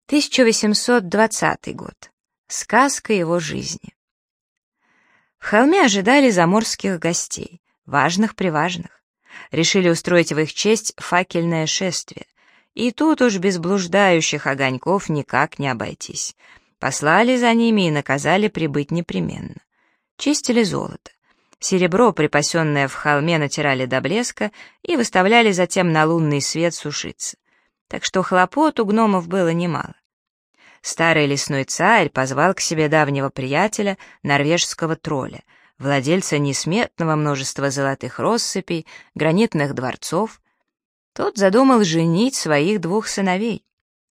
1820 год. Сказка его жизни. В холме ожидали заморских гостей, важных-приважных. Решили устроить в их честь факельное шествие. И тут уж без блуждающих огоньков никак не обойтись. Послали за ними и наказали прибыть непременно. Чистили золото. Серебро, припасенное в холме, натирали до блеска и выставляли затем на лунный свет сушиться. Так что хлопот у гномов было немало. Старый лесной царь позвал к себе давнего приятеля, норвежского тролля, владельца несметного множества золотых россыпей, гранитных дворцов. Тот задумал женить своих двух сыновей.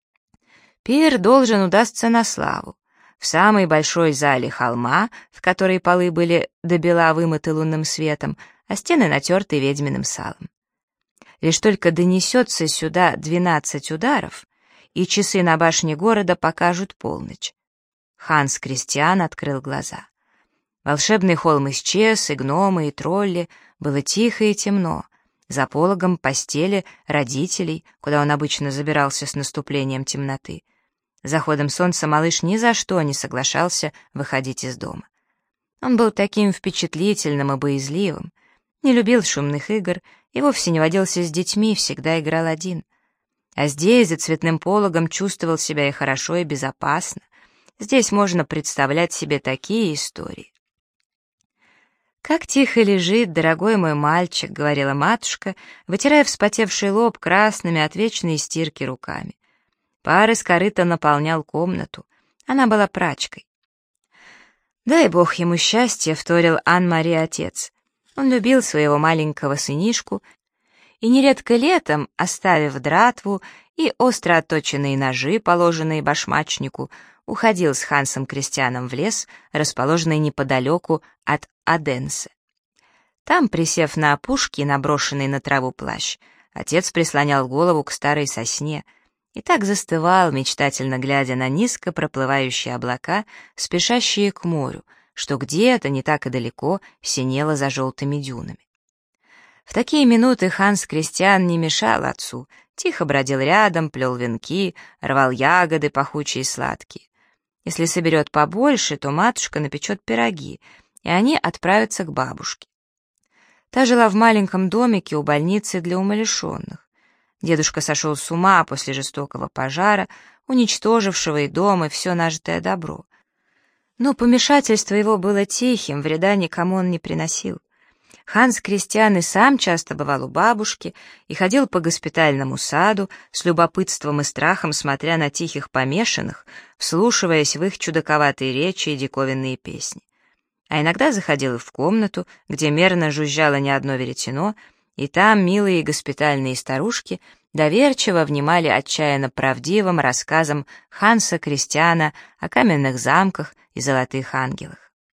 Пир должен удастся на славу. В самой большой зале холма, в которой полы были добела вымыты лунным светом, а стены натерты ведьминым салом. Лишь только донесется сюда 12 ударов, и часы на башне города покажут полночь. Ханс Кристиан открыл глаза. Волшебный холм исчез, и гномы, и тролли, было тихо и темно. За пологом постели родителей, куда он обычно забирался с наступлением темноты. С заходом солнца малыш ни за что не соглашался выходить из дома. Он был таким впечатлительным и боязливым, не любил шумных игр и вовсе не водился с детьми, всегда играл один. А здесь, за цветным пологом, чувствовал себя и хорошо, и безопасно. Здесь можно представлять себе такие истории. «Как тихо лежит, дорогой мой мальчик», — говорила матушка, вытирая вспотевший лоб красными от вечной стирки руками. Пар из корыта наполнял комнату. Она была прачкой. «Дай Бог ему счастья», — вторил Ан-Мари отец. Он любил своего маленького сынишку, и нередко летом, оставив дратву и остро отточенные ножи, положенные башмачнику, уходил с Хансом Кристианом в лес, расположенный неподалеку от Оденсе. Там, присев на опушке, наброшенный на траву плащ, отец прислонял голову к старой сосне и так застывал, мечтательно глядя на низко проплывающие облака, спешащие к морю, что где-то, не так и далеко, синело за желтыми дюнами. В такие минуты Ханс Кристиан не мешал отцу, тихо бродил рядом, плел венки, рвал ягоды, пахучие и сладкие. Если соберет побольше, то матушка напечет пироги, и они отправятся к бабушке. Та жила в маленьком домике у больницы для умалишенных. Дедушка сошел с ума после жестокого пожара, уничтожившего и дом, и все нажитое добро. Но помешательство его было тихим, вреда никому он не приносил. Ханс Кристиан и сам часто бывал у бабушки и ходил по госпитальному саду, с любопытством и страхом смотря на тихих помешанных, вслушиваясь в их чудаковатые речи и диковинные песни. А иногда заходил и в комнату, где мерно жужжало не одно веретено, и там милые госпитальные старушки доверчиво внимали отчаянно правдивым рассказам Ханса Кристиана о каменных замках и золотых ангелах.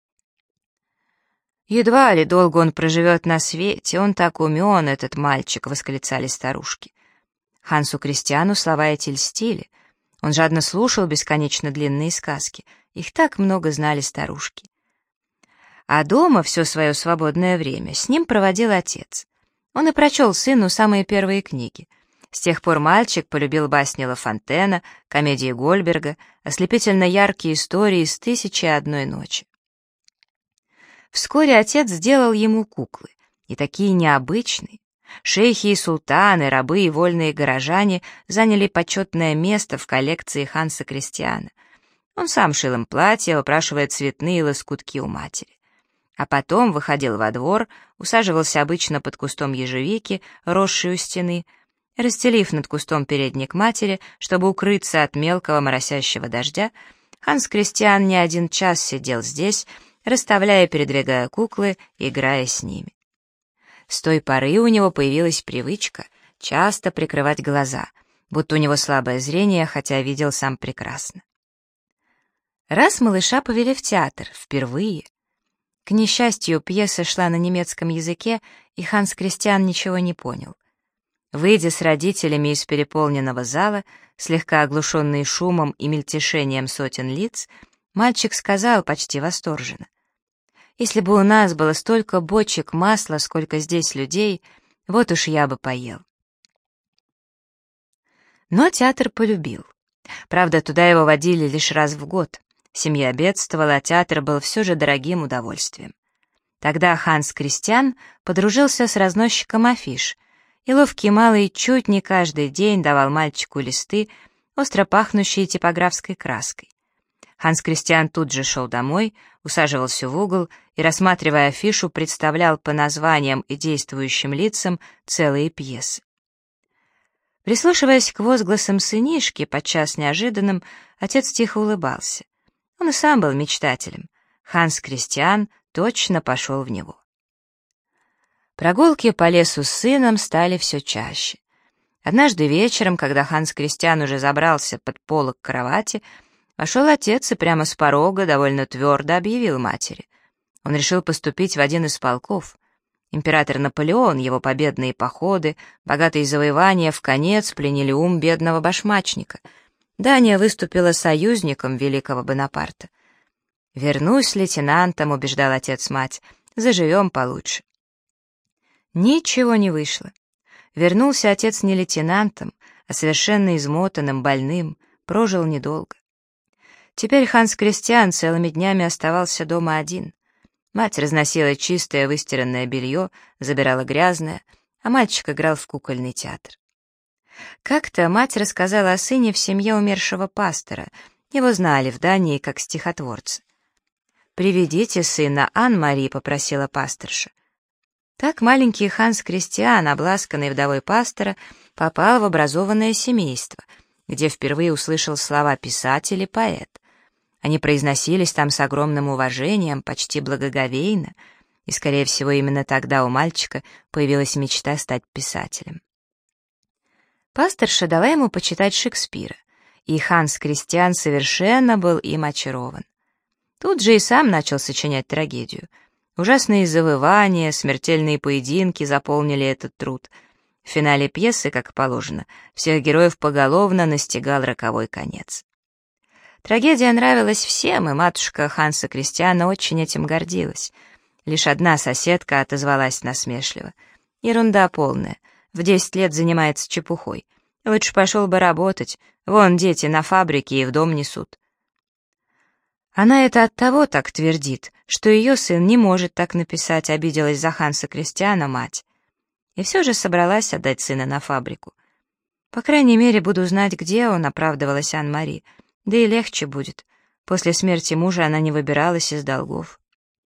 «Едва ли долго он проживет на свете, он так умен, этот мальчик», — восклицали старушки. Хансу Кристиану слова эти льстили. Он жадно слушал бесконечно длинные сказки. Их так много знали старушки. А дома все свое свободное время с ним проводил отец. Он и прочел сыну самые первые книги. С тех пор мальчик полюбил басни Ла Фонтена, комедии Гольберга, ослепительно яркие истории из «Тысячи и одной ночи». Вскоре отец сделал ему куклы, и такие необычные. Шейхи и султаны, рабы и вольные горожане заняли почетное место в коллекции Ханса Кристиана. Он сам шил им платья, выпрашивая цветные лоскутки у матери. А потом выходил во двор, усаживался обычно под кустом ежевики, росшей у стены, расстелив над кустом передник матери, чтобы укрыться от мелкого моросящего дождя. Ханс Кристиан не один час сидел здесь, расставляя и передвигая куклы, играя с ними. С той поры у него появилась привычка часто прикрывать глаза, будто у него слабое зрение, хотя видел сам прекрасно. Раз малыша повели в театр, впервые. К несчастью, пьеса шла на немецком языке, и Ханс Кристиан ничего не понял. Выйдя с родителями из переполненного зала, слегка оглушенный шумом и мельтешением сотен лиц, мальчик сказал почти восторженно: «Если бы у нас было столько бочек масла, сколько здесь людей, вот уж я бы поел». Но театр полюбил. Правда, туда его водили лишь раз в год. Семья бедствовала, а театр был все же дорогим удовольствием. Тогда Ханс Кристиан подружился с разносчиком афиш, и ловкий малый чуть не каждый день давал мальчику листы, остро пахнущие типографской краской. Ханс Кристиан тут же шел домой, усаживался в угол и, рассматривая афишу, представлял по названиям и действующим лицам целые пьесы. Прислушиваясь к возгласам сынишки, подчас неожиданным, отец тихо улыбался. Он и сам был мечтателем. Ханс Кристиан точно пошел в него. Прогулки по лесу с сыном стали все чаще. Однажды вечером, когда Ханс Кристиан уже забрался под полог кровати, вошел отец и прямо с порога довольно твердо объявил матери. Он решил поступить в один из полков. Император Наполеон, его победные походы, богатые завоевания вконец пленили ум бедного башмачника. Дания выступила союзником великого Бонапарта. «Вернусь лейтенантом», — убеждал отец мать, — «заживем получше». Ничего не вышло. Вернулся отец не лейтенантом, а совершенно измотанным, больным, прожил недолго. Теперь Ханс Кристиан целыми днями оставался дома один. Мать разносила чистое выстиранное белье, забирала грязное, а мальчик играл в кукольный театр. Как-то мать рассказала о сыне в семье умершего пастора. Его знали в Дании как стихотворца. «Приведите сына Ан-Мари», — попросила пасторша. Так маленький Ханс Кристиан, обласканный вдовой пастора, попал в образованное семейство, где впервые услышал слова писатель и поэт. Они произносились там с огромным уважением, почти благоговейно, и, скорее всего, именно тогда у мальчика появилась мечта стать писателем. Пасторша дала ему почитать Шекспира, и Ханс Кристиан совершенно был им очарован. Тут же и сам начал сочинять трагедию. Ужасные завывания, смертельные поединки заполнили этот труд. В финале пьесы, как положено, всех героев поголовно настигал роковой конец. Трагедия нравилась всем, и матушка Ханса Кристиана очень этим гордилась. Лишь одна соседка отозвалась насмешливо. «Ерунда полная. В 10 лет занимается чепухой. Лучше пошел бы работать. Вон дети на фабрике и в дом несут». Она это от того так твердит, что ее сын не может так написать, обиделась за Ханса Кристиана мать. И все же собралась отдать сына на фабрику. «По крайней мере, буду знать, где он», — оправдывалась Ан-Мари. «Да и легче будет. После смерти мужа она не выбиралась из долгов».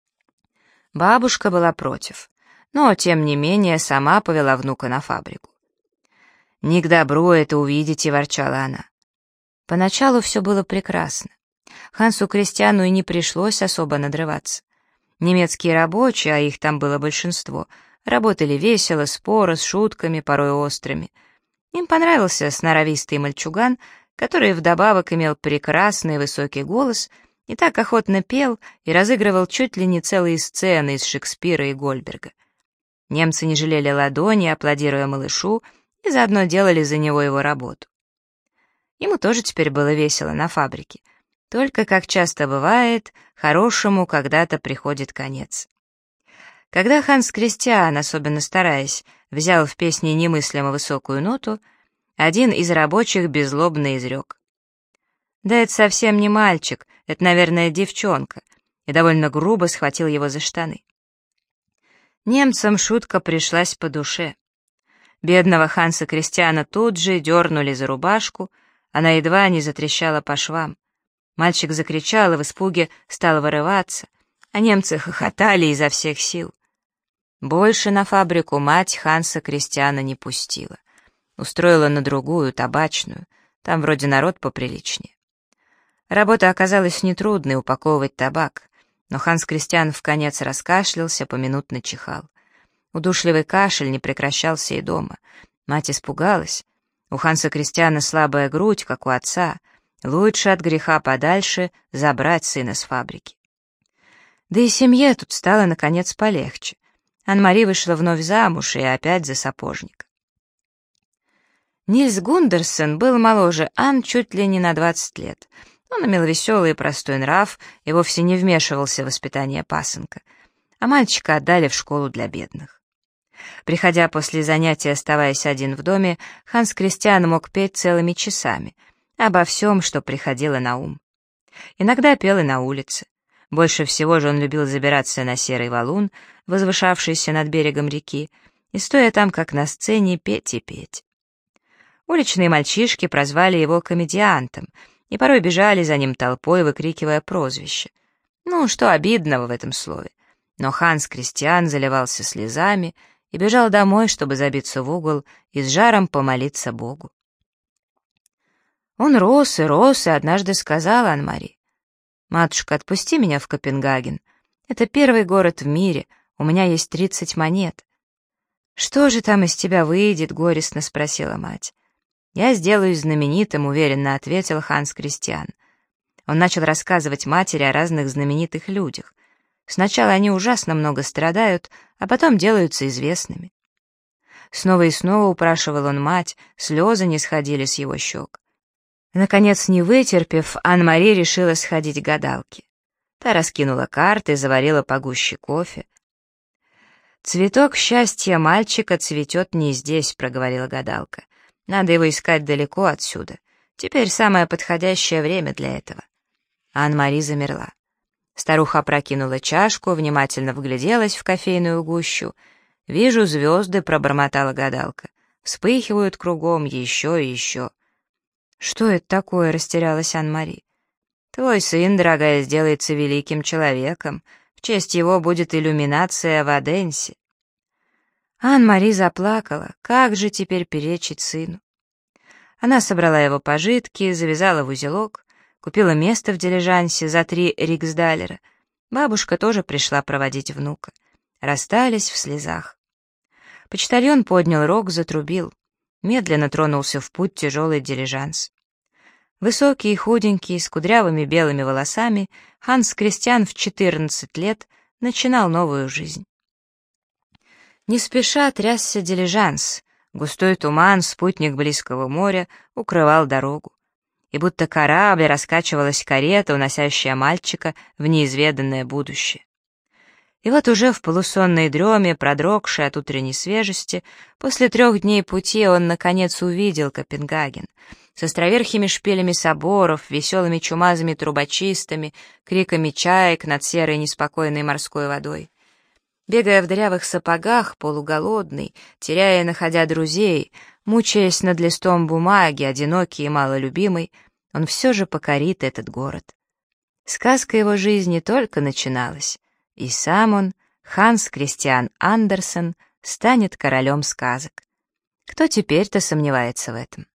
Бабушка была против, но, тем не менее, сама повела внука на фабрику. «Не к добру это увидите», — ворчала она. Поначалу все было прекрасно. Хансу Кристиану и не пришлось особо надрываться. Немецкие рабочие, а их там было большинство, работали весело, споро, с шутками, порой острыми. Им понравился сноровистый мальчуган, который вдобавок имел прекрасный высокий голос и так охотно пел и разыгрывал чуть ли не целые сцены из Шекспира и Гольберга. Немцы не жалели ладони, аплодируя малышу, и заодно делали за него его работу. Ему тоже теперь было весело на фабрике. Только, как часто бывает, хорошему когда-то приходит конец. Когда Ханс Кристиан, особенно стараясь, взял в песне немыслимо высокую ноту, один из рабочих беззлобно изрек: «Да это совсем не мальчик, это, наверное, девчонка», и довольно грубо схватил его за штаны. Немцам шутка пришлась по душе. Бедного Ханса Кристиана тут же дернули за рубашку, она едва не затрещала по швам. Мальчик закричал и в испуге стал вырываться, а немцы хохотали изо всех сил. Больше на фабрику мать Ханса Кристиана не пустила. Устроила на другую, табачную, там вроде народ поприличнее. Работа оказалась нетрудной — упаковывать табак, но Ханс Кристиан вконец раскашлялся, поминутно чихал. Удушливый кашель не прекращался и дома. Мать испугалась. У Ханса Кристиана слабая грудь, как у отца. Лучше от греха подальше забрать сына с фабрики. Да и семье тут стало, наконец, полегче. Ан-Мари вышла вновь замуж и опять за сапожника. Нильс Гундерсен был моложе Ан чуть ли не на 20 лет. Он имел веселый и простой нрав и вовсе не вмешивался в воспитание пасынка, а мальчика отдали в школу для бедных. Приходя после занятия, оставаясь один в доме, Ханс Кристиан мог петь целыми часами, обо всем, что приходило на ум. Иногда пел и на улице. Больше всего же он любил забираться на серый валун, возвышавшийся над берегом реки, и, стоя там, как на сцене, петь и петь. Уличные мальчишки прозвали его комедиантом и порой бежали за ним толпой, выкрикивая прозвище. Ну, что обидного в этом слове? Но Ханс Кристиан заливался слезами и бежал домой, чтобы забиться в угол и с жаром помолиться Богу. Он рос и однажды сказал Ан-Мари: «Матушка, отпусти меня в Копенгаген. Это первый город в мире, у меня есть 30 монет». «Что же там из тебя выйдет?» — горестно спросила мать. «Я сделаюсь знаменитым», — уверенно ответил Ханс Кристиан. Он начал рассказывать матери о разных знаменитых людях. Сначала они ужасно много страдают, а потом делаются известными. Снова и снова упрашивал он мать, слезы не сходили с его щек. Наконец, не вытерпев, Ан-Мари решила сходить к гадалке. Та раскинула карты и заварила погуще кофе. «Цветок счастья мальчика цветет не здесь», — проговорила гадалка. «Надо его искать далеко отсюда. Теперь самое подходящее время для этого». Ан-Мари замерла. Старуха опрокинула чашку, внимательно вгляделась в кофейную гущу. «Вижу звезды», — пробормотала гадалка. «Вспыхивают кругом еще и еще». «Что это такое?» — растерялась Ан-Мари. «Твой сын, дорогая, сделается великим человеком. В честь его будет иллюминация в Оденсе». Ан-Мари заплакала. Как же теперь перечить сыну? Она собрала его пожитки, завязала в узелок, купила место в дилижансе за 3 риксдалера. Бабушка тоже пришла проводить внука. Расстались в слезах. Почтальон поднял рог, затрубил. Медленно тронулся в путь тяжелый дилижанс. Высокий и худенький, с кудрявыми белыми волосами, Ханс Кристиан в 14 лет начинал новую жизнь. Не спеша трясся дилижанс. Густой туман, спутник близкого моря, укрывал дорогу. И будто корабль раскачивалась карета, уносящая мальчика в неизведанное будущее. И вот уже в полусонной дреме, продрогшей от утренней свежести, после 3 дней пути он, наконец, увидел Копенгаген с островерхими шпилями соборов, веселыми чумазыми трубочистами, криками чаек над серой неспокойной морской водой. Бегая в дырявых сапогах, полуголодный, теряя и находя друзей, мучаясь над листом бумаги, одинокий и малолюбимый, он все же покорит этот город. Сказка его жизни только начиналась. И сам он, Ханс Кристиан Андерсен, станет королем сказок. Кто теперь-то сомневается в этом?